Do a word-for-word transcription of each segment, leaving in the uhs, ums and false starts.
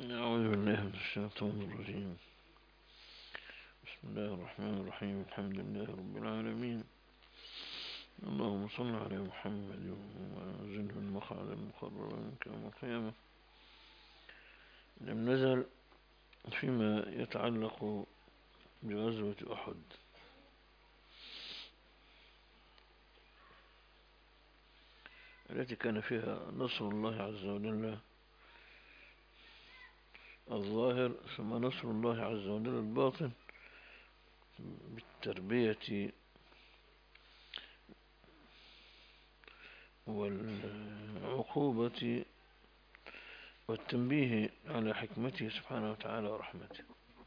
أعوذ بالله من الشيطان الرجيم. بسم الله الرحمن الرحيم. الحمد لله رب العالمين. اللهم صل على محمد وزنه المقعد المقرر منك يوم القيامة. لم نزل فيما يتعلق بغزوة أحد، التي كان فيها نصر الله عز وجل الظاهر ثم نصر الله عز وجل الباطن بالتربية والعقوبة والتنبيه على حكمته سبحانه وتعالى ورحمته.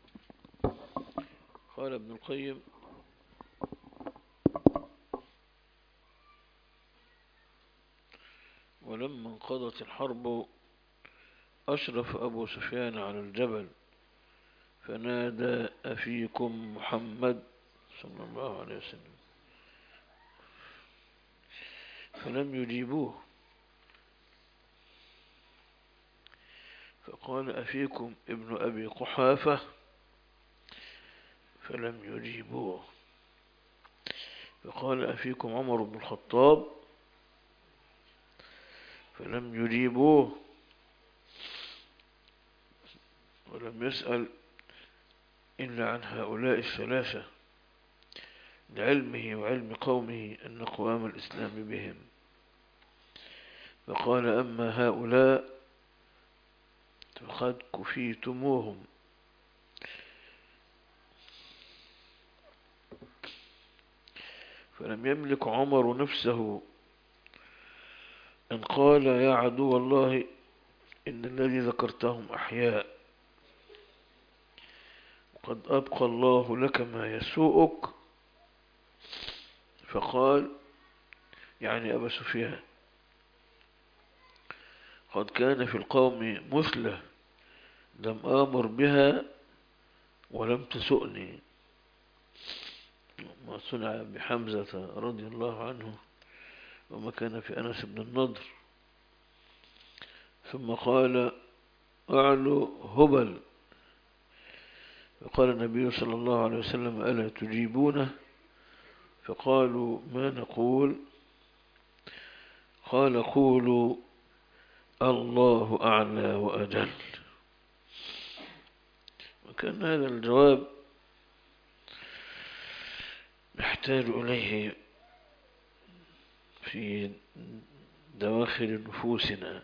قال ابن القيم: ولما انقضت الحرب أشرف أبو سفيان على الجبل فنادى: أفيكم محمد صلى الله عليه وسلم، فلم يجيبوه، فقال: أفيكم ابن أبي قحافة، فلم يجيبوه، فقال: أفيكم عمر بن الخطاب، فلم يجيبوه، ولم يسأل إلا عن هؤلاء الثلاثة لعلمه وعلم قومه أن قوام الإسلام بهم، فقال: أما هؤلاء فقد كفيتموهم. فلم يملك عمر نفسه أن قال: يا عدو الله إن الذي ذكرتهم أحياء، قد أبقى الله لك ما يسوءك. فقال، يعني أبا سفيان: قد كان في القوم مثلة لم آمر بها ولم تسؤني، ما صنع بحمزة رضي الله عنه وما كان في أنس بن النضر. ثم قال: أعلو هبل، فقال النبي صلى الله عليه وسلم: ألا تجيبونه؟ فقالوا: ما نقول؟ قال: قولوا الله أعلى وأجل. وكان هذا الجواب نحتاج إليه في دواخل نفوسنا.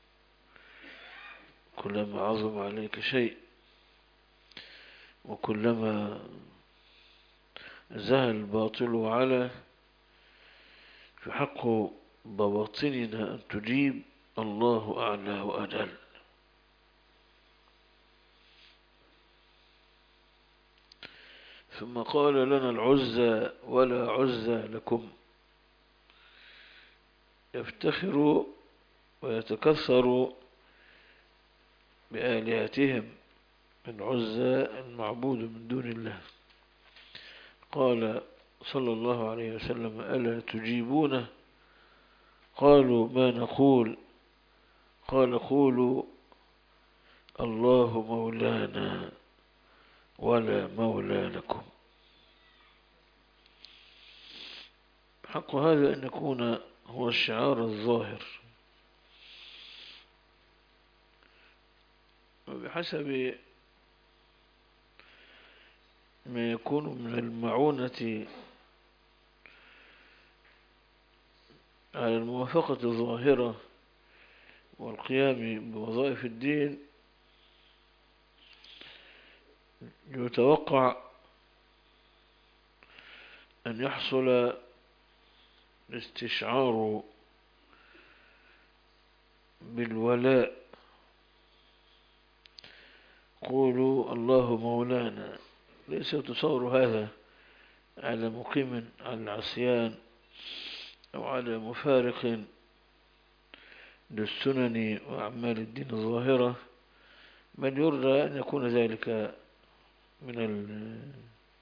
كلما عظم عليك شيء وكلما زهى الباطل على، في حق بواطننا أن تجيب الله أعلى وأجل. ثم قال: لنا العزى ولا عزى لكم. يفتخر ويتكثر بآلهتهم من عزى المعبود من دون الله. قال صلى الله عليه وسلم: ألا تجيبونه؟ قالوا: ما نقول؟ قال: قولوا الله مولانا ولا مولى لكم. حق هذا أن يكون هو الشعار الظاهر، وبحسب ما يكون من المعونة على الموافقة الظاهرة والقيام بوظائف الدين، يتوقع أن يحصل الاستشعار بالولاء. قولوا الله مولانا، ليس يتصور هذا على مقيم على العصيان أو على مفارق للسنن وأعمال الدين الظاهرة، بل يرجى أن يكون ذلك من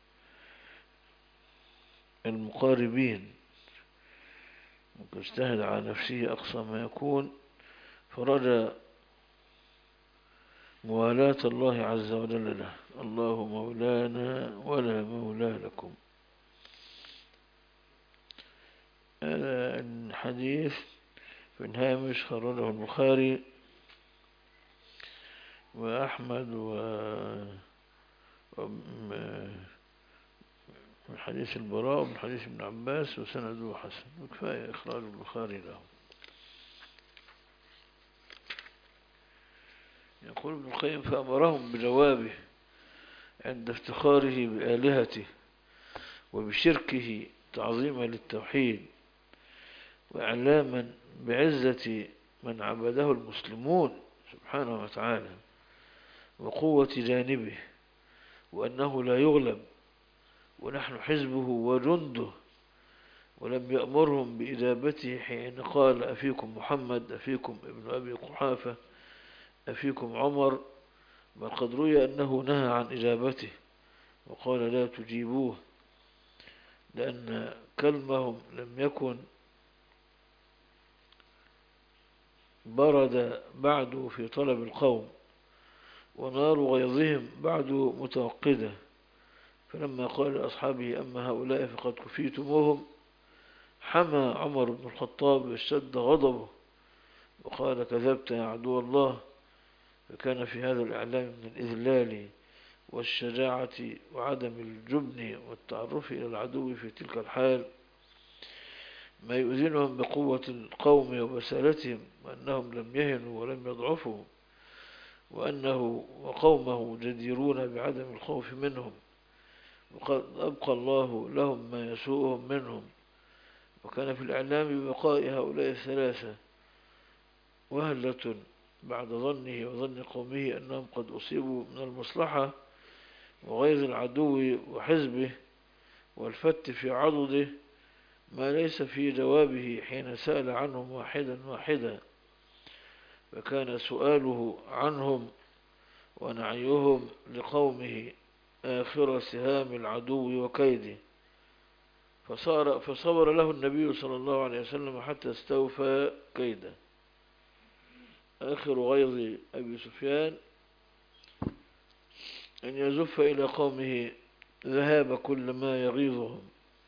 المقاربين، ويجتهد على نفسه أقصى ما يكون، فرجى موالاة الله عز وجل له. الله مولانا ولا مولى لكم. هذا الحديث في الهامش خرجه البخاري وأحمد و من حديث البراء ومن حديث ابن عباس وسنده حسن، وكفاية إخراج البخاري له. يقول ابن القيم: فأمرهم بجوابه عند افتخاره بآلهته وبشركه تعظيما للتوحيد وإعلاما بعزة من عبده المسلمون سبحانه وتعالى وقوة جانبه وأنه لا يغلب ونحن حزبه وجنده، ولم يأمرهم بإجابته حين قال: أفيكم محمد، أفيكم ابن أبي قحافة، أفيكم عمر، بل قد روي أنه نهى عن إجابته وقال: لا تجيبوه، لأن كلمهم لم يكن برد بعد في طلب القوم، ونار غيظهم بعد متوقدة. فلما قال لأصحابه: أما هؤلاء فقد كفيتموهم، حمى عمر بن الخطاب واشتد غضبه وقال: كذبت يا عدو الله. فكان في هذا الإعلام من الإذلال والشجاعة وعدم الجبن والتعرف إلى العدو في تلك الحال ما يؤذنهم بقوة القوم وبسالتهم، وأنهم لم يهنوا ولم يضعفوا، وأنه وقومه جديرون بعدم الخوف منهم، وقد أبقى الله لهم ما يسوءهم منهم. وكان في الإعلام ببقاء هؤلاء الثلاثة وهلة بعد ظنه وظن قومه أنهم قد أصيبوا من المصلحة وغيظ العدو وحزبه والفت في عضده ما ليس في جوابه حين سأل عنهم واحدا واحدا. فكان سؤاله عنهم ونعيهم لقومه آخر سهام العدو وكيده، فصار فصبر له النبي صلى الله عليه وسلم حتى استوفى كيده. آخر غيظ أبي سفيان أن يزف إلى قومه ذهاب كل ما يغيظهم،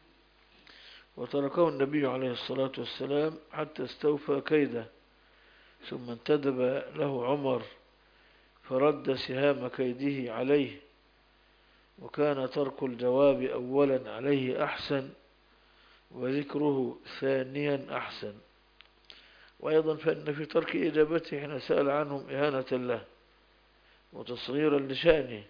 وتركه النبي عليه الصلاة والسلام حتى استوفى كيده، ثم انتدب له عمر فرد سهام كيده عليه، وكان ترك الجواب أولا عليه أحسن وذكره ثانيا أحسن. وأيضا فإن في ترك إجابته حين سأل عنهم إهانة له وتصغيرا لشأنه،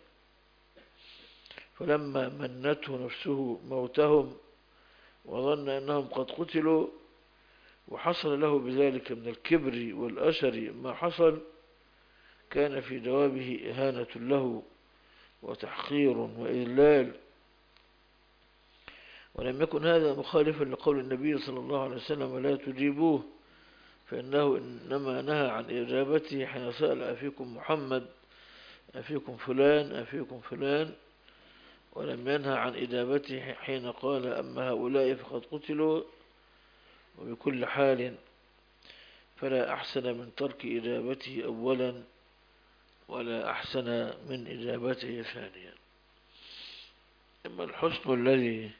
فلما منته نفسه موتهم وظن أنهم قد قتلوا وحصل له بذلك من الكبر والأشر ما حصل، كان في جوابه إهانة له وتحقير وإذلال. ولم يكن هذا مخالفا لقول النبي صلى الله عليه وسلم: لا تجيبوه، فإنه إنما نهى عن إجابته حين سأل: أفيكم محمد، أفيكم فلان، أفيكم فلان، ولم ينهى عن إجابته حين قال: أما هؤلاء فقد قتلوا. وبكل حال فلا أحسن من ترك إجابته أولا ولا أحسن من إجابته ثانيا. أما الحسن الذي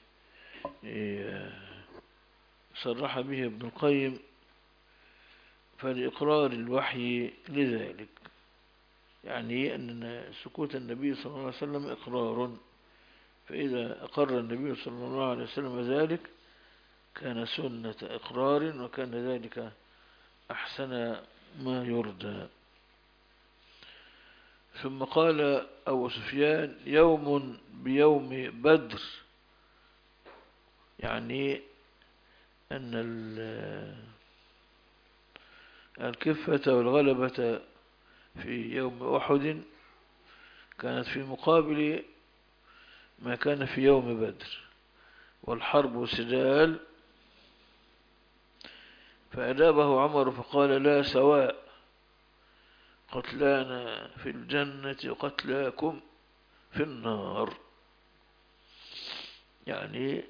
صرح به ابن القيم فلإقرار الوحي لذلك، يعني أن سكوت النبي صلى الله عليه وسلم إقرار، فإذا أقر النبي صلى الله عليه وسلم ذلك كان سنة إقرار، وكان ذلك أحسن ما يرجى. ثم قال أبو سفيان: يوم بيوم بدر، يعني أن الكفة والغلبة في يوم أحد كانت في مقابل ما كان في يوم بدر، والحرب سجال. فأجابه عمر فقال: لا سواء، قتلانا في الجنة وقتلاكم في النار. يعني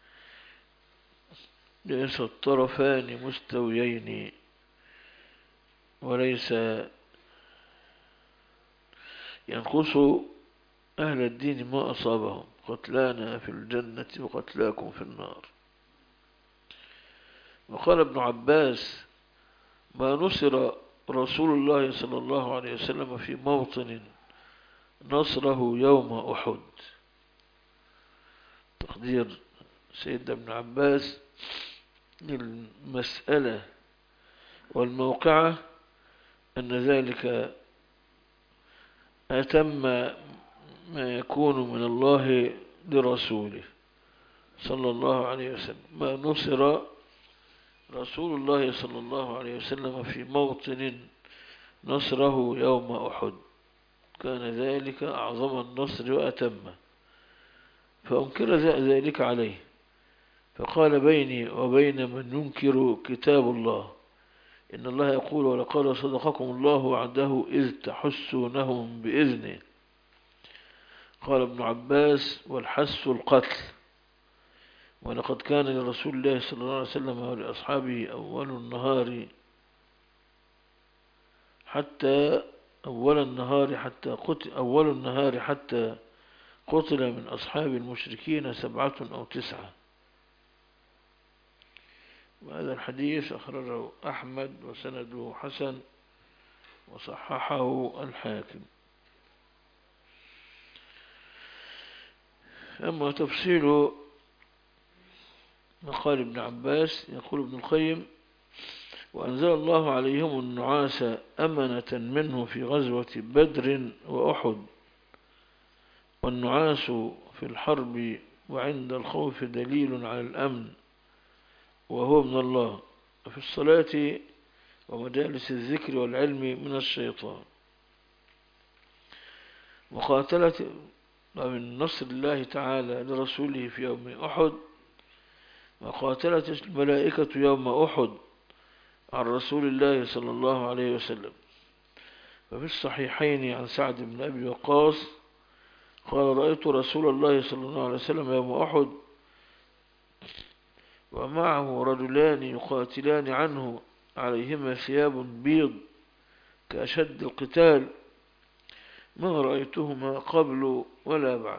ليس الطرفان مستويين، وليس ينقص أهل الدين ما أصابهم، قتلانا في الجنة وقتلاكم في النار. وقال ابن عباس: ما نصر رسول الله صلى الله عليه وسلم في موطن نصره يوم أحد. تقدير سيدنا ابن عباس المسألة والموقعة أن ذلك أتم ما يكون من الله لرسوله صلى الله عليه وسلم. ما نصر رسول الله صلى الله عليه وسلم في موطن نصره يوم أحد، كان ذلك أعظم النصر وأتمه، فأنكر ذلك عليه، فقال: بيني وبين من ينكر كتاب الله، إن الله يقول: ولقد صدقكم الله وعده إذ تحسونهم بإذنه. قال ابن عباس: والحس القتل. ولقد كان لرسول الله صلى الله عليه وسلم ولأصحابه أول النهار حتى أول النهار حتى قتل أول النهار حتى قتل من أصحاب المشركين سبعة أو تسعة. وهذا الحديث أخرجه أحمد وسنده حسن وصححه الحاكم. أما تفصيل مقال ابن عباس، يقول ابن القيم: وأنزل الله عليهم النعاس أمنة منه في غزوة بدر وأحد، والنعاس في الحرب وعند الخوف دليل على الأمن وهو من الله، وفي الصلاة ومجالس الذكر والعلم من الشيطان. وقاتلت من نصر الله تعالى لرسوله في يوم أحد، وقاتلت الملائكة يوم أحد عن رسول الله صلى الله عليه وسلم. وفي الصحيحين عن سعد بن أبي وقاص قال: رأيت رسول الله صلى الله عليه وسلم يوم أحد ومعه رجلان يقاتلان عنه عليهما ثياب بيض كأشد القتال، ما رأيتهما قبل ولا بعد.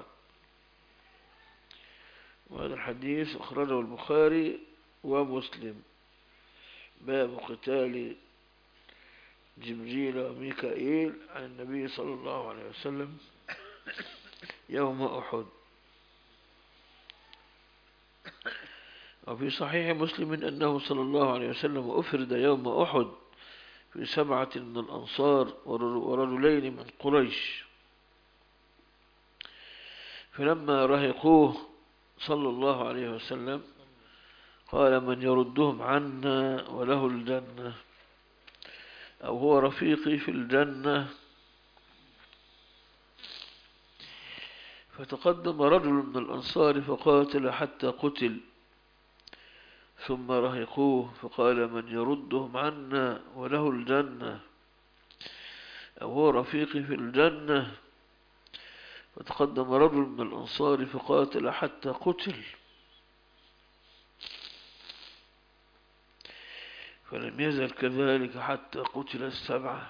وهذا الحديث أخرجه البخاري ومسلم. باب قتال جبريل وميكائيل عن النبي صلى الله عليه وسلم يوم أحد. وفي صحيح مسلم أنه صلى الله عليه وسلم أفرد يوم أحد في سبعة من الأنصار ورجلين من قريش، فلما رهقوه صلى الله عليه وسلم قال: من يردهم عنا وله الجنة، أو هو رفيقي في الجنة. فتقدم رجل من الأنصار فقاتل حتى قتل، ثم رهقوه فقال: من يردهم عنا وله الجنة، أو هو رفيقي في الجنة. فتقدم رجل من الأنصار فقاتل حتى قتل، فلم يزل كذلك حتى قتل السبعة.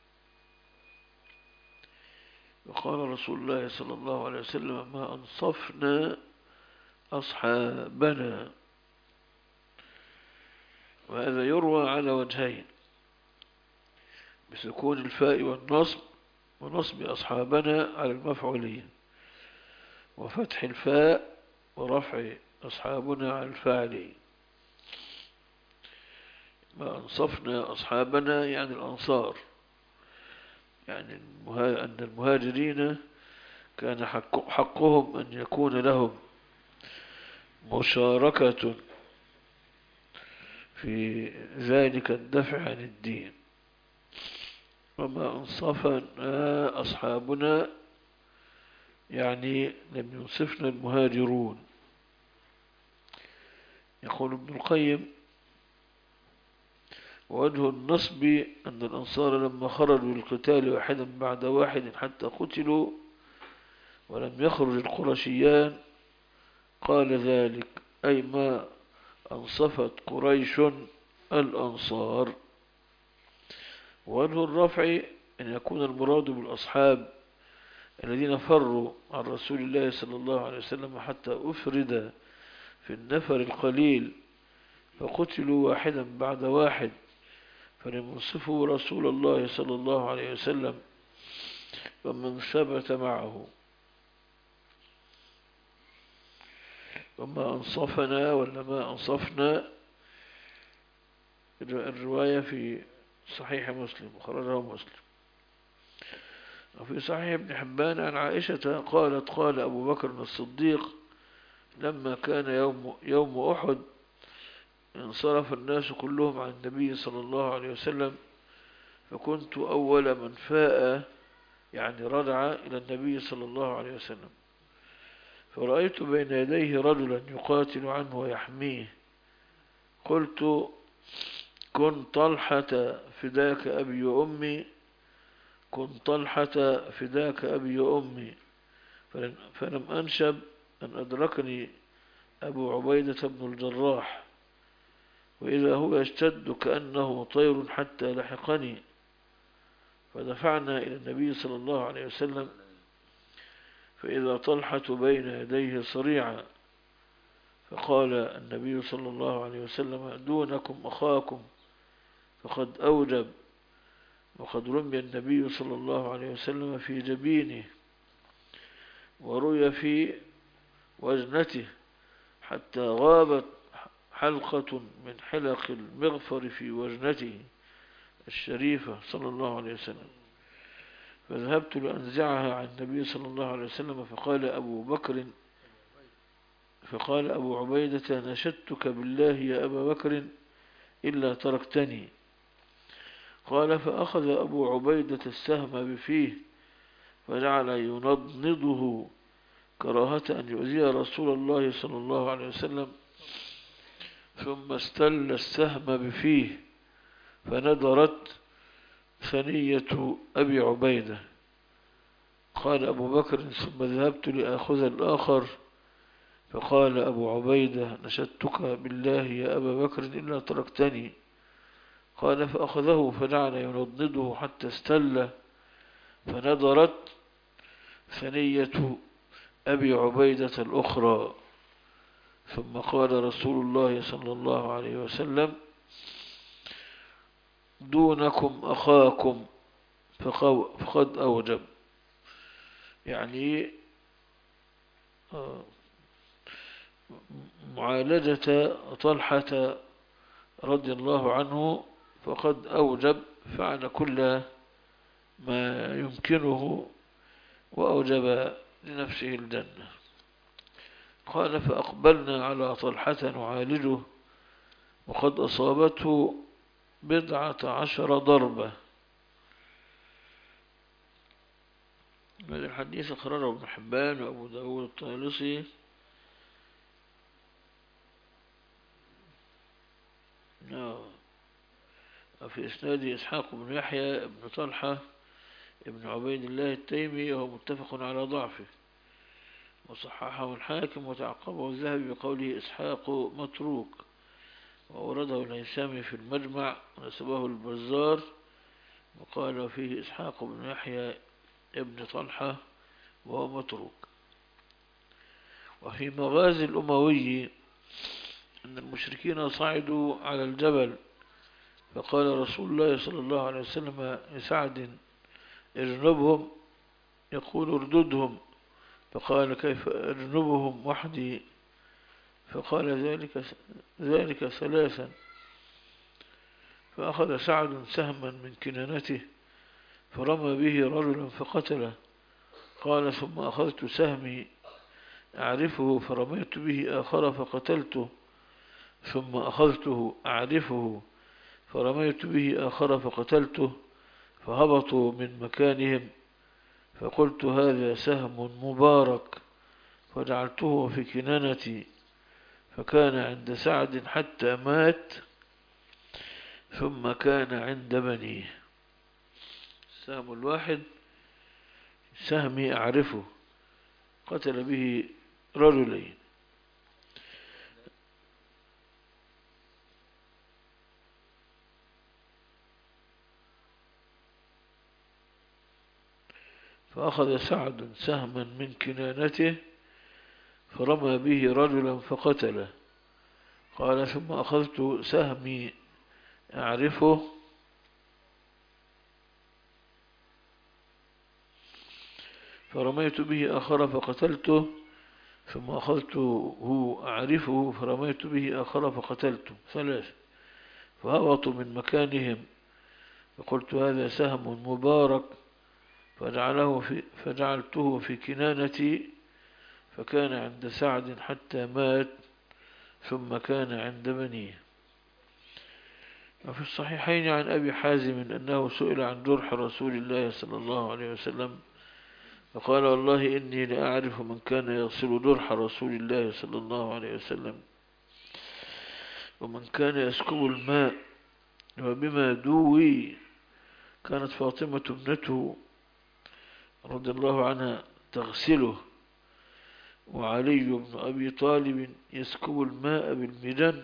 وقال رسول الله صلى الله عليه وسلم: ما أنصفنا أصحابنا. وهذا يروى على وجهين: بسكون الفاء والنصب، ونصب أصحابنا على المفعولية، وفتح الفاء ورفع أصحابنا على الفاعلية. ما أنصفنا أصحابنا يعني الأنصار، يعني أن المهاجرين كان حق حقهم أن يكون لهم مشاركة في ذلك الدفع عن الدين. وما أنصفنا أصحابنا يعني لم ينصفنا المهاجرون. يقول ابن القيم: ووجه النصب أن الأنصار لما خرجوا للقتال واحدا بعد واحد حتى قتلوا ولم يخرج القرشيان قال ذلك، أي ما أنصفت قريش الأنصار. ووجه الرفع أن يكون المراد بالأصحاب الذين فروا عن رسول الله صلى الله عليه وسلم حتى أفرد في النفر القليل فقتلوا واحدا بعد واحد، فلم ينصفوا رسول الله صلى الله عليه وسلم ومن ثبت معه، وما أنصفنا ولا ما أنصفنا. الرواية في صحيح مسلم وخرجه مسلم. وفي صحيح ابن حبان عن عائشة قالت قال أبو بكر الصديق لما كان يوم, يوم أحد انصرف الناس كلهم عن النبي صلى الله عليه وسلم، فكنت أول من فاء يعني رجع إلى النبي صلى الله عليه وسلم، فرأيت بين يديه رجلا يقاتل عنه ويحميه، قلت كن طلحة فداك أبي وأمي، كن طلحة فداك أبي وأمي، فلم أنشب أن أدركني أبو عبيدة بن الجراح، وإذا هو يشتد كأنه طير حتى لحقني، فدفعنا إلى النبي صلى الله عليه وسلم، فإذا طلحة بين يديه صريعا، فقال النبي صلى الله عليه وسلم دونكم أخاكم فقد أوجب، وقد رمي النبي صلى الله عليه وسلم في جبينه ورؤي في وجنته حتى غابت حلقة من حلق المغفر في وجنته الشريفة صلى الله عليه وسلم، فذهبت لأنزعها عن النبي صلى الله عليه وسلم، فقال أبو بكر فقال أبو عبيدة نشدتك بالله يا أبا بكر إلا تركتني. قال فأخذ أبو عبيدة السهم بفيه فجعل ينضنضه كراهة أن يؤذي رسول الله صلى الله عليه وسلم، ثم استل السهم بفيه فندرت ثنية أبي عبيدة. قال أبو بكر ثم ذهبت لأخذ الآخر، فقال أبو عبيدة نشدتك بالله يا أبا بكر إلا تركتني. قال فأخذه فجعل ينضنضه حتى استل فندرت ثنية أبي عبيدة الأخرى، ثم قال رسول الله صلى الله عليه وسلم دونكم أخاكم فقد أوجب، يعني معالجة طلحة رضي الله عنه فقد أوجب، فعل كل ما يمكنه وأوجب لنفسه الجنة. قال فأقبلنا على طلحة نعالجه وقد أصابته بضعة عشر ضربة. هذا الحديث أخرجه ابن حبان وأبو داود الطيالسي. في إسناد إسحاق بن يحيى بن طلحة ابن عبيد الله التيمي وهو متفق على ضعفه، وصححه الحاكم وتعقبه الذهبي بقوله إسحاق متروك، وأورده الهيثمي في المجمع ونسبه البزار وقال فيه إسحاق بن يحيى ابن طلحة وهو متروك. وفي مغازي الأموي أن المشركين صعدوا على الجبل، فقال رسول الله صلى الله عليه وسلم لسعد اجنبهم، يقول ارددهم، فقال كيف اجنبهم وحدي؟ فقال ذلك ذلك ثلاثا، فأخذ سعد سهما من كنانته فرمى به رجلا فقتله. قال ثم أخذت سهمي أعرفه فرميت به آخر فقتلته، ثم أخذته أعرفه فرميت به آخر فقتلته، فهبطوا من مكانهم، فقلت هذا سهم مبارك، فجعلته في كنانتي، فكان عند سعد حتى مات، ثم كان عند بنيه. السهم الواحد سهمي أعرفه، قتل به رجلين. فأخذ سعد سهما من كنانته فرمى به رجلا فقتله. قال ثم أخذت سهمي أعرفه فرميت به آخر فقتلته، ثم أخذته أعرفه فرميت به آخر فقتلته، ثلاث. فهبطوا من مكانهم فقلت هذا سهم مبارك، فجعله في فجعلته في كنانتي، فكان عند سعد حتى مات، ثم كان عند بنيه. وفي الصحيحين عن أبي حازم أنه سئل عن جرح رسول الله صلى الله عليه وسلم فقال والله إني لأعرف من كان يغسل جرح رسول الله صلى الله عليه وسلم ومن كان يسكب الماء، وبما دوي كانت فاطمة ابنته رضي الله عنها تغسله، وعلي بن أبي طالب يسكب الماء بالمجن.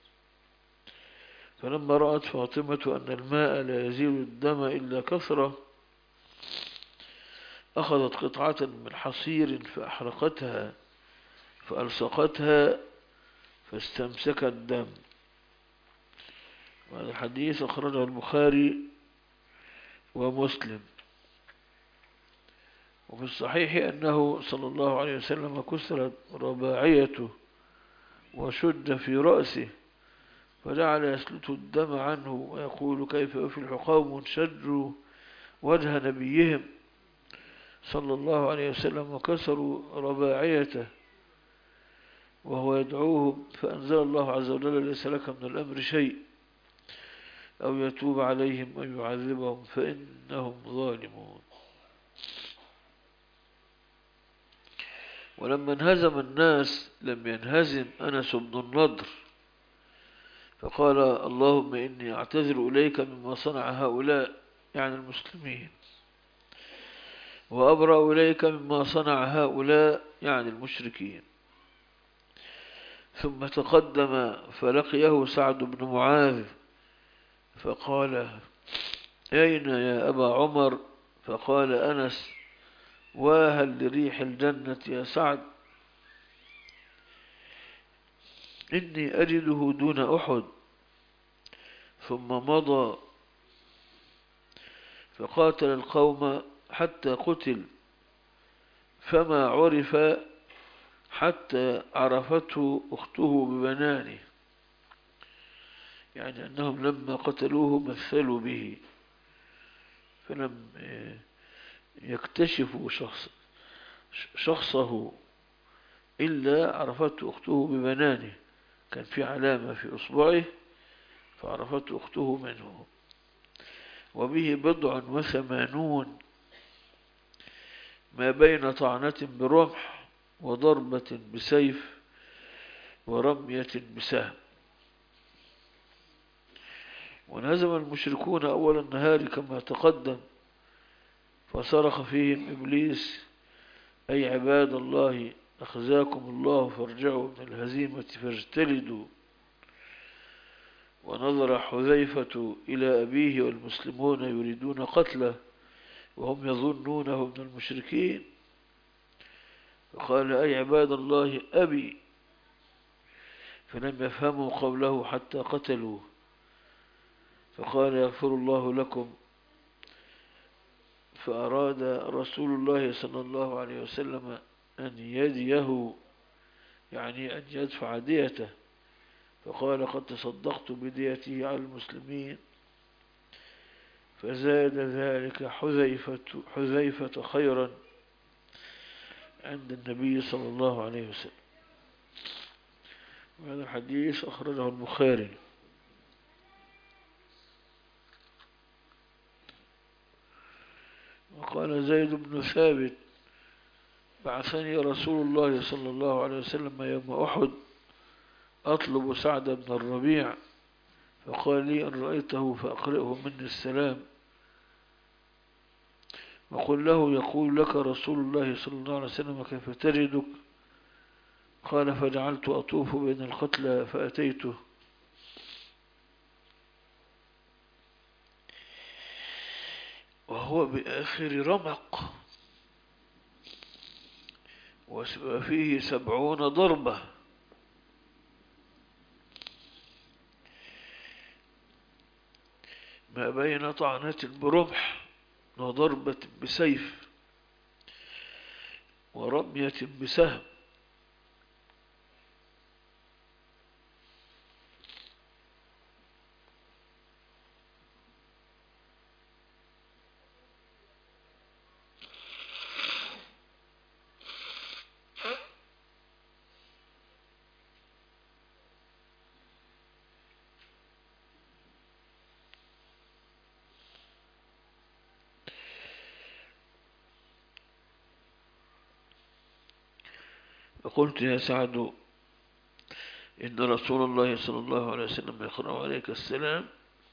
فلما رأت فاطمة أن الماء لا يزيل الدم إلا كثرة أخذت قطعة من حصير فأحرقتها فألصقتها فاستمسك الدم. وهذا الحديث أخرجه البخاري ومسلم. وفي الصحيح أنه صلى الله عليه وسلم كسرت رباعيته وشد في رأسه فجعل يسلت الدم عنه ويقول كيف يفلح قوم شجوا وجه نبيهم صلى الله عليه وسلم وكسروا رباعيته وهو يدعوهم، فأنزل الله عز وجل ليس لك من الأمر شيء أو يتوب عليهم أو يعذبهم فإنهم ظالمون. ولما انهزم الناس لم ينهزم أنس بن النضر فقال اللهم إني أعتذر إليك مما صنع هؤلاء، يعني المسلمين، وأبرأ إليك مما صنع هؤلاء، يعني المشركين. ثم تقدم فلقيه سعد بن معاذ فقال أين يا أبا عمر؟ فقال أنس واهل لريح الجنة يا سعد، إني أجده دون أحد. ثم مضى فقاتل القوم حتى قتل، فما عرف حتى عرفته أخته ببنانه، يعني أنهم لما قتلوه مثلوا به فلم يكتشفوا شخص شخصه إلا عرفته أخته ببنانه، كان في علامة في أصبعه فعرفته أخته منه. وبه بضع وثمانون ما بين طعنة برمح وضربة بسيف ورمية بسهم. وانهزم المشركون أول النهار كما تقدم، فصرخ فيهم إبليس أي عباد الله أخزاكم الله فارجعوا من الهزيمة فاجتلدوا. ونظر حذيفة إلى أبيه والمسلمون يريدون قتله وهم يظنونه من المشركين، فقال أي عباد الله أبي، فلم يفهموا قوله حتى قتلوه، فقال يغفر الله لكم. فأراد رسول الله صلى الله عليه وسلم أن يديه، يعني أن يدفع ديته، فقال قد تصدقت بديته على المسلمين. فزاد ذلك حذيفة, حذيفة خيرا عند النبي صلى الله عليه وسلم. وهذا الحديث أخرجه البخاري. وقال زيد بن ثابت بعثني رسول الله صلى الله عليه وسلم يوم أحد أطلب سعد بن الربيع، فقال لي أن رأيته فأقرئه مني السلام وقل له يقول لك رسول الله صلى الله عليه وسلم كيف تجدك؟ قال فجعلت أطوف بين القتلى فأتيته وهو بآخر رمق وفيه سبعون ضربة، ما بين طعنة برمح وضربة بسيف ورمية بسهم. فقلت يا سعد إن رسول الله صلى الله عليه وسلم يقرأ عليك السلام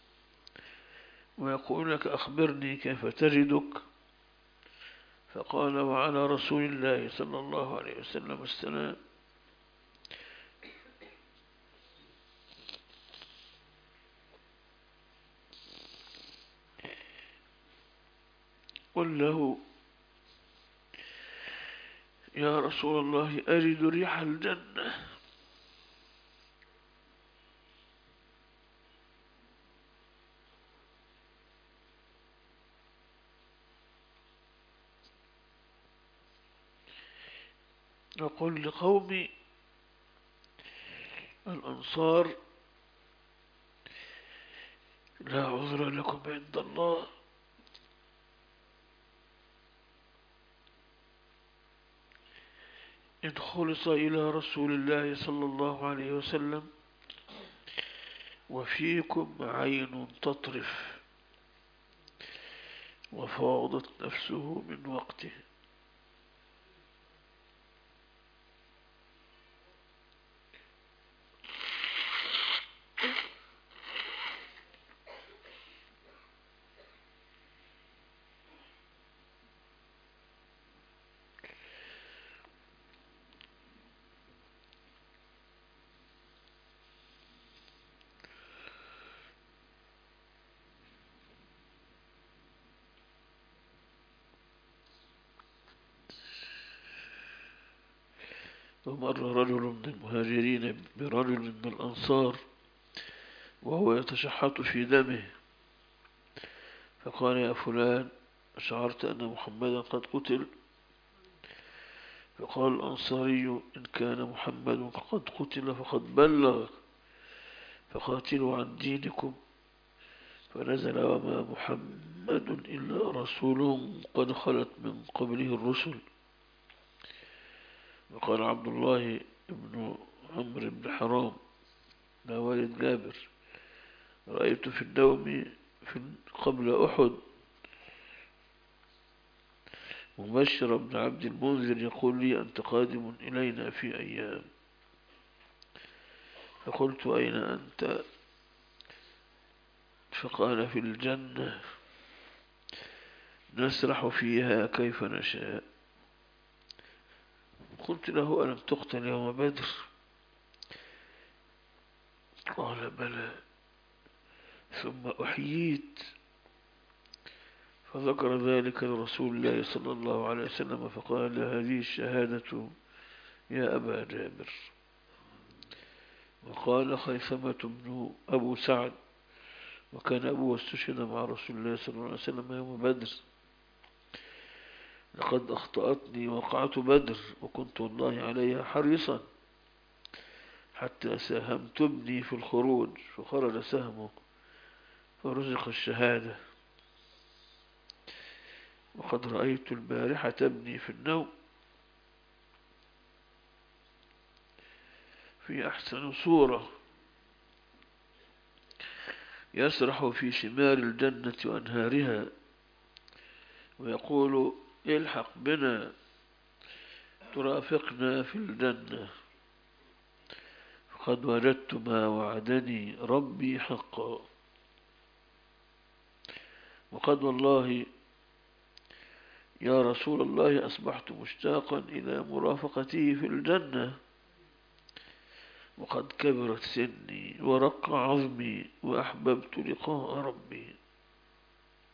ويقول لك أخبرني كيف تجدك. فقال وعلى رسول الله صلى الله عليه وسلم السلام. قل له يا رسول الله أجد ريح الجنة. وقل لقومي الأنصار لا عذر لكم عند الله إن خلص إلى رسول الله صلى الله عليه وسلم وفيكم عين تطرف وفاضت نفسه من وقته. ومر رجل من المهاجرين برجل من الأنصار وهو يتشحط في دمه، فقال يا فلان أشعرت أن محمدا قد قتل؟ فقال الأنصاري إن كان محمد قد قتل فقد بلغ، فقاتلوا عن دينكم. فنزل وما محمد إلا رسول قد خلت من قبله الرسل. وقال عبد الله بن عمرو بن حرام لا والد جابر رأيت في النوم في قبل أحد مبشر بن عبد المنذر يقول لي أنت قادم إلينا في أيام. فقلت أين أنت؟ فقال في الجنة نسرح فيها كيف نشاء. قلت له ألم تقتل يوم بدر؟ قال بلى ثم أحييت. فذكر ذلك لرسول الله صلى الله عليه وسلم فقال هذه الشهادة يا أبا جابر. وقال خيثمة بن أبو سعد وكان أبوه استشهد مع رسول الله صلى الله عليه وسلم يوم بدر لقد أخطأتني وقعت بدر وكنت والله عليها حريصا حتى ساهمت ابني في الخروج فخرج سهمه فرزق الشهادة. وقد رأيت البارحة ابني في النوم في أحسن صورة يسرح في شمال الجنة وأنهارها ويقول الحق بنا ترافقنا في الجنة فقد وجدت ما وعدني ربي حقا. وقد والله يا رسول الله أصبحت مشتاقا إلى مرافقته في الجنة وقد كبرت سني ورق عظمي وأحببت لقاء ربي.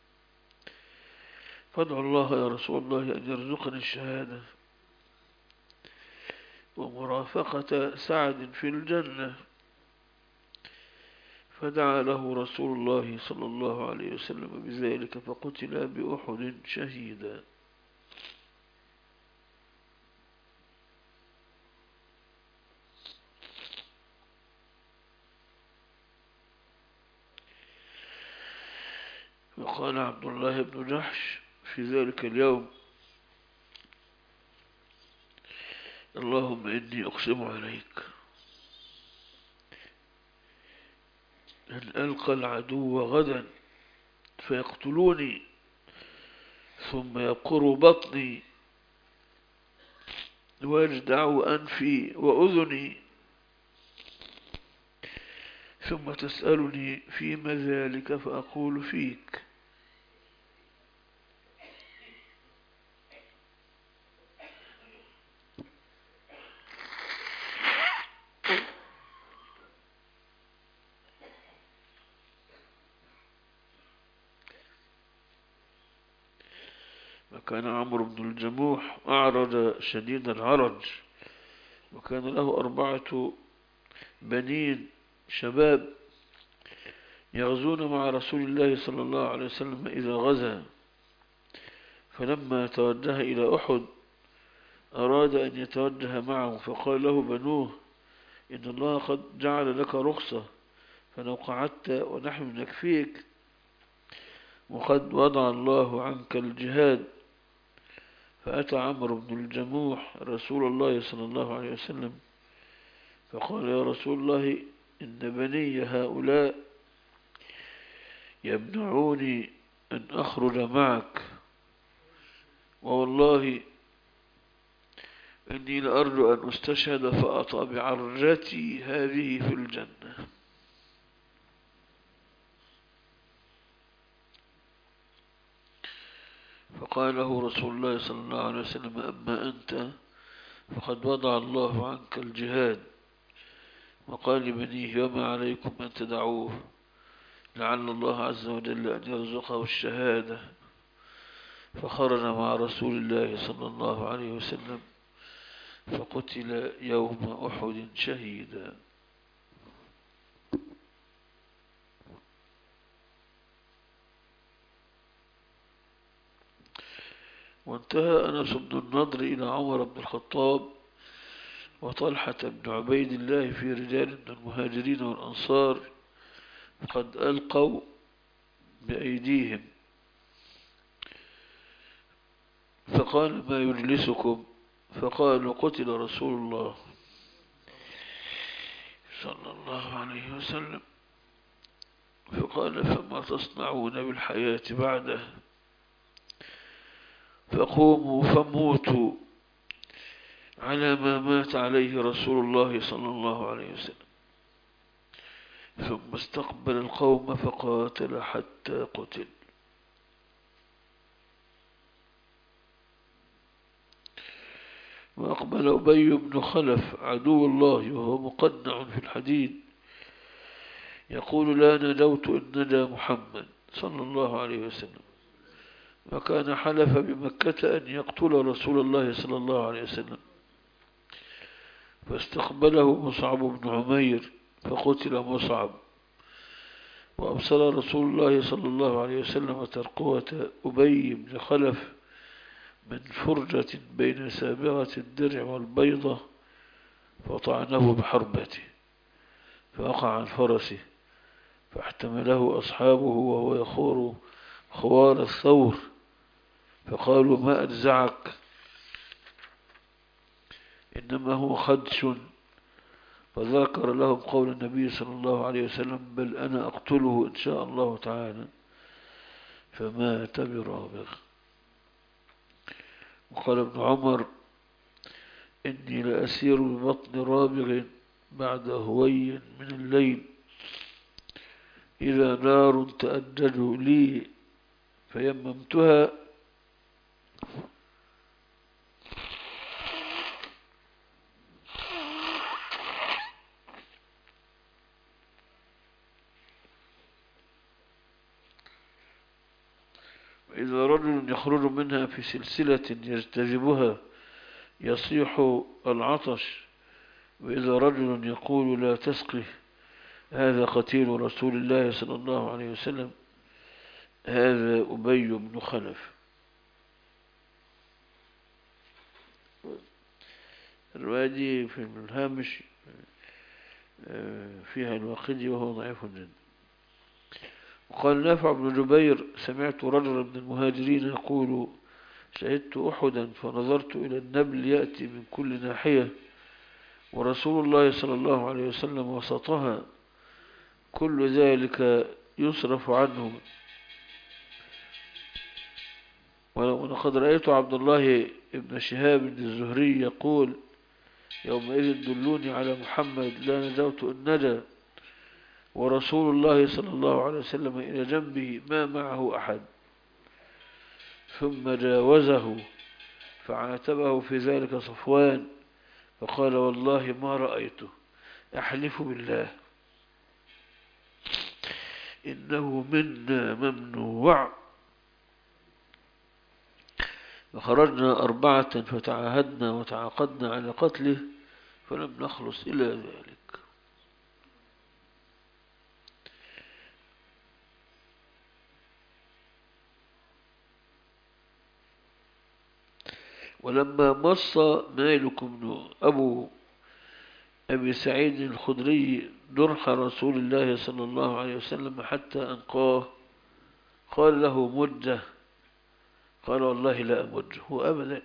فادعو الله يا رسول الله أن يرزقني الشهادة ومرافقة سعد في الجنة، فدعا له رسول الله صلى الله عليه وسلم بذلك فقتل بأحد شهيدا. وقال عبد الله بن جحش في ذلك اليوم: اللهم إني أقسم عليك أن ألقى العدو غدا فيقتلوني ثم يبقر بطني ويجدع أنفي وأذني ثم تسألني فيما ذلك فأقول فيك. وكان عمرو بن الجموح أعرج شديد العرج، وكان له أربعة بنين شباب يغزون مع رسول الله صلى الله عليه وسلم إذا غزا، فلما توجه إلى أحد أراد أن يتوجه معه، فقال له بنوه: إن الله قد جعل لك رخصة، فلو قعدت ونحن نكفيك، وقد وضع الله عنك الجهاد. فأتى عمرو بن الجموح رسول الله صلى الله عليه وسلم فقال: يا رسول الله، إن بني هؤلاء يمنعوني أن أخرج معك، ووالله إني لأرجو أن أستشهد فأطأ بعرجتي هذه في الجنة. فقال له رسول الله صلى الله عليه وسلم: أما أنت فقد وضع الله عنك الجهاد. وقال لبنيه: وما عليكم أن تدعوه، لعل الله عز وجل أن يرزقه الشهادة. فخرج مع رسول الله صلى الله عليه وسلم فقتل يوم أحد شهيدا. وانتهى أنس بن النضر إلى عمر بن الخطاب وطلحة بن عبيد الله في رجال من المهاجرين والأنصار قد ألقوا بأيديهم، فقال: ما يجلسكم؟ فقالوا: قتل رسول الله صلى الله عليه وسلم. فقال: فما تصنعون بالحياة بعده؟ فقوموا فموتوا على ما مات عليه رسول الله صلى الله عليه وسلم. ثم استقبل القوم فقاتل حتى قتل. وأقبل أبي بن خلف عدو الله وهو مقنع في الحديد يقول: لا نجوت إن نجا محمد صلى الله عليه وسلم. وكان حلف بمكة أن يقتل رسول الله صلى الله عليه وسلم. فاستقبله مصعب بن عمير فقتل مصعب. وأبصر رسول الله صلى الله عليه وسلم ترقوة أبي بن خلف من فرجة بين سابغة الدرع والبيضة، فطعنه بحربته فوقع عن فرسه، فاحتمله أصحابه وهو يخور خوار الثور، فقالوا: ما أجزعك؟ إنما هو خدش. فذكر لهم قول النبي صلى الله عليه وسلم: بل أنا أقتله إن شاء الله تعالى. فمات برابغ. وقال ابن عمر: إني لأسير ببطن رابغ بعد هوي من الليل إذا نار تأجج لي فيممتها وإذا رجل يخرج منها في سلسلة يجتذبها يصيح العطش وإذا رجل يقول لا تسقه هذا قتيل رسول الله صلى الله عليه وسلم هذا أبي بن خلف. الرواية دي في الهامش فيها الواقدي وهو ضعيف جدا. وقال نافع بن جبير سمعت رجلا من المهاجرين يقول شهدت أحدا فنظرت إلى النبل يأتي من كل ناحية ورسول الله صلى الله عليه وسلم وسطها كل ذلك يصرف عنه. ولقد رأيت عبد الله بن شهاب الزهري يقول يومئذ دلوني على محمد لا نجوت إن نجا ورسول الله صلى الله عليه وسلم إلى جنبه ما معه أحد، ثم جاوزه فعاتبه في ذلك صفوان فقال والله ما رأيته أحلف بالله إنه منا ممنوع. فخرجنا أربعة فتعاهدنا وتعاقدنا على قتله فلم نخلص إلى ذلك. ولما مص مالك بن أبو أبي سعيد الخدري جرح رسول الله صلى الله عليه وسلم حتى أنقاه قال له مجه، قال والله لا أمجه أبدا،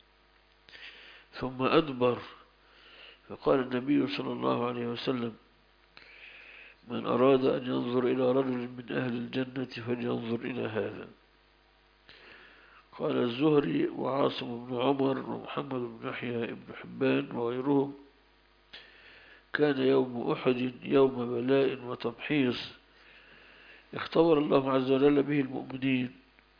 ثم أدبر فقال النبي صلى الله عليه وسلم من أراد أن ينظر إلى رجل من أهل الجنة فلينظر إلى هذا. قال الزهري وعاصم بن عمر ومحمد بن يحيى بن حبان وغيرهم كان يوم أحد يوم بلاء وتمحيص اختبر الله عز وجل به المؤمنين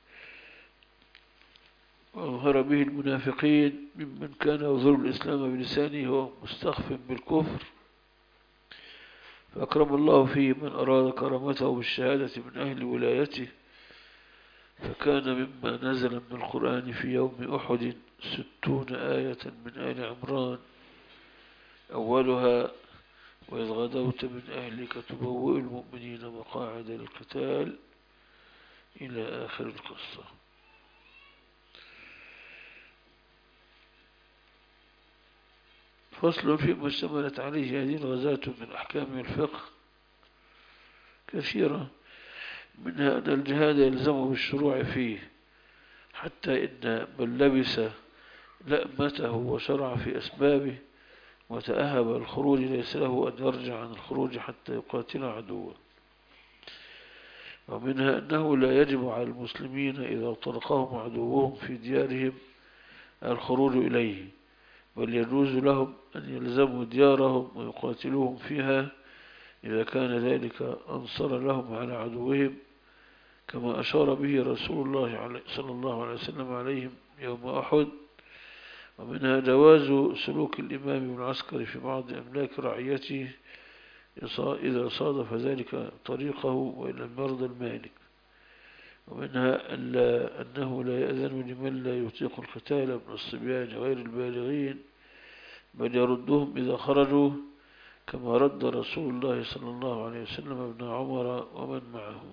وأظهر به المنافقين ممن كان يظهر الإسلام بلسانه وهو مستخف بالكفر، فأكرم الله فيه من أراد كرامته بالشهادة من أهل ولايته، فكان مما نزل من القرآن في يوم أحد ستون آية من آل عمران أولها وإذ غدوت من أهلك تبوئ المؤمنين مقاعد للقتال إلى آخر القصة. فصل فيما اشتملت عليه هذه الغزاة من أحكام الفقه كثيرة، منها أن الجهاد يلزم بالشروع فيه حتى إن من لبس لأمته وشرع في أسبابه وتأهب الخروج ليس له أن يرجع عن الخروج حتى يقاتل عدوه. ومنها أنه لا يجب على المسلمين إذا طرقهم عدوهم في ديارهم الخروج إليه، بل يجوز لهم أن يلزموا ديارهم ويقاتلوهم فيها إذا كان ذلك أنصر لهم على عدوهم، كما أشار به رسول الله صلى الله عليه وسلم عليهم يوم أحد. ومنها جواز سلوك الإمام بالعسكر في بعض أملاك رعيته إذا صادف ذلك طريقه وإن لم يرضى المالك. ومنها أنه لا يأذن لمن لا يطيق القتال من الصبيان غير البالغين، بل يردهم إذا خرجوا كما رد رسول الله صلى الله عليه وسلم ابن عمر ومن معه.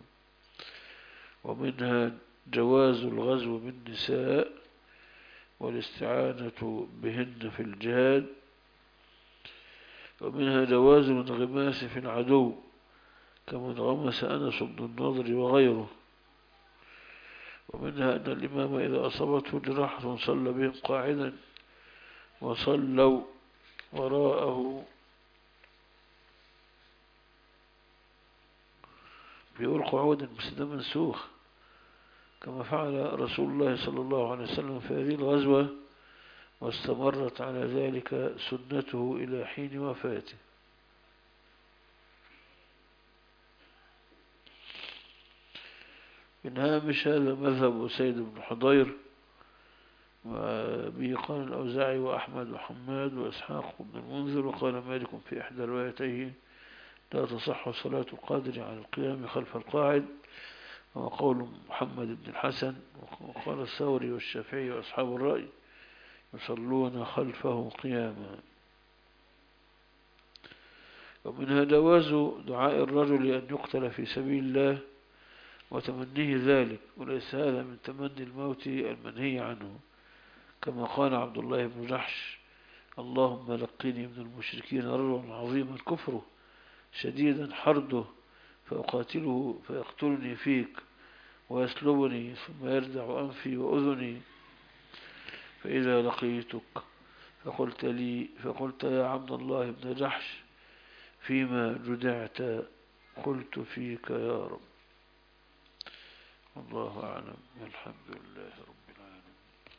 ومنها جواز الغزو بالنساء والاستعانة بهن في الجهاد. ومنها جواز الانغماس في العدو كما انغمس أنس بن النضر وغيره. ومنها أن الإمام إذا أصابته جراحة صلى بهم قاعدا وصلوا وراءه بيقول قعودا، بس ده منسوخ كما فعل رسول الله صلى الله عليه وسلم في هذه الغزوة، واستمرت على ذلك سنته إلى حين وفاته. من هامش هذا مذهب أسيد بن حضير، وبه قال الأوزاعي وأحمد وحماد وإسحاق بن المنذر. وقال مالك في إحدى روايتيه لا تصح صلاة القادر على القيام خلف القاعد، وقول محمد بن الحسن. وقال الثوري والشافعي وأصحاب الرأي يصلون خلفه قياما. ومنها جواز دعاء الرجل أن يقتل في سبيل الله وتمنيه ذلك، وليس هذا من تمني الموت المنهي عنه، كما قال عبد الله بن جحش: اللهم لقني من المشركين رجلا عظيما كفره شديدا حرده فأقاتله فيقتلني فيك ويسلبني ثم يردع أنفي وأذني، فإذا لقيتك فقلت لي فقلت يا عبد الله بن جحش فيما جدعت، قلت فيك يا رب. الله أعلم، والحمد لله رب العالمين.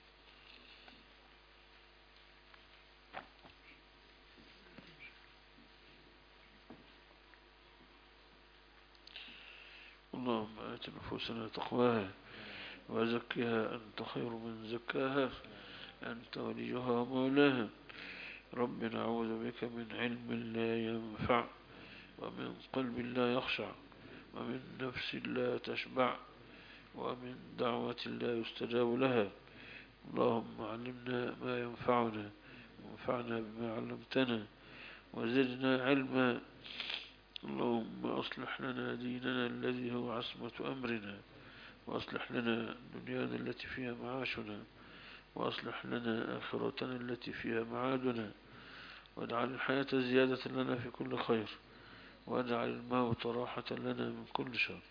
اللهم آت نفوسنا تقواها وزكها أنت خير من زكاها، أنت وليها ومولاها. رب نعوذ بك من علم لا ينفع، ومن قلب لا يخشع، ومن نفس لا تشبع، ومن دعوة لا يستجاب لها. اللهم علمنا ما ينفعنا، وانفعنا بما علمتنا، وزدنا علما. اللهم أصلح لنا ديننا الذي هو عصمة أمرنا، وأصلح لنا دنيانا التي فيها معاشنا، وأصلح لنا آخرتنا التي فيها معادنا، واجعل الحياة زيادة لنا في كل خير، واجعل الموت راحة لنا من كل شر.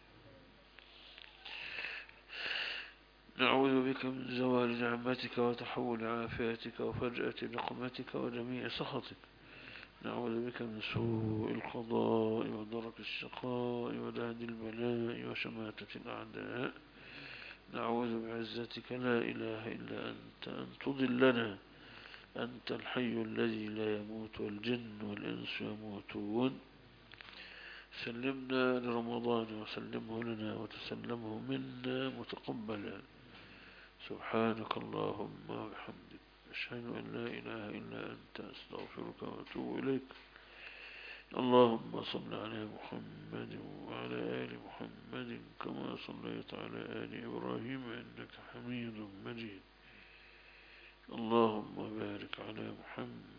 نعوذ بك من زوال نعمتك وتحول عافيتك وفجأة نقمتك وجميع سخطك. نعوذ بك من سوء القضاء ودرك الشقاء ودهن البلاء وشماتة الأعداء. نعوذ بعزتك لا إله إلا أنت أن تضلنا، أنت الحي الذي لا يموت والجن والإنس يموتون. سلمنا لرمضان وسلمه لنا وتسلمه منا متقبلا. سبحانك اللهم وبحمدك، أشهد أن لا إله إلا أنت، أستغفرك وأتوب إليك. اللهم صل على محمد وعلى آل محمد كما صليت على آل إبراهيم إنك حميد مجيد. اللهم بارك على محمد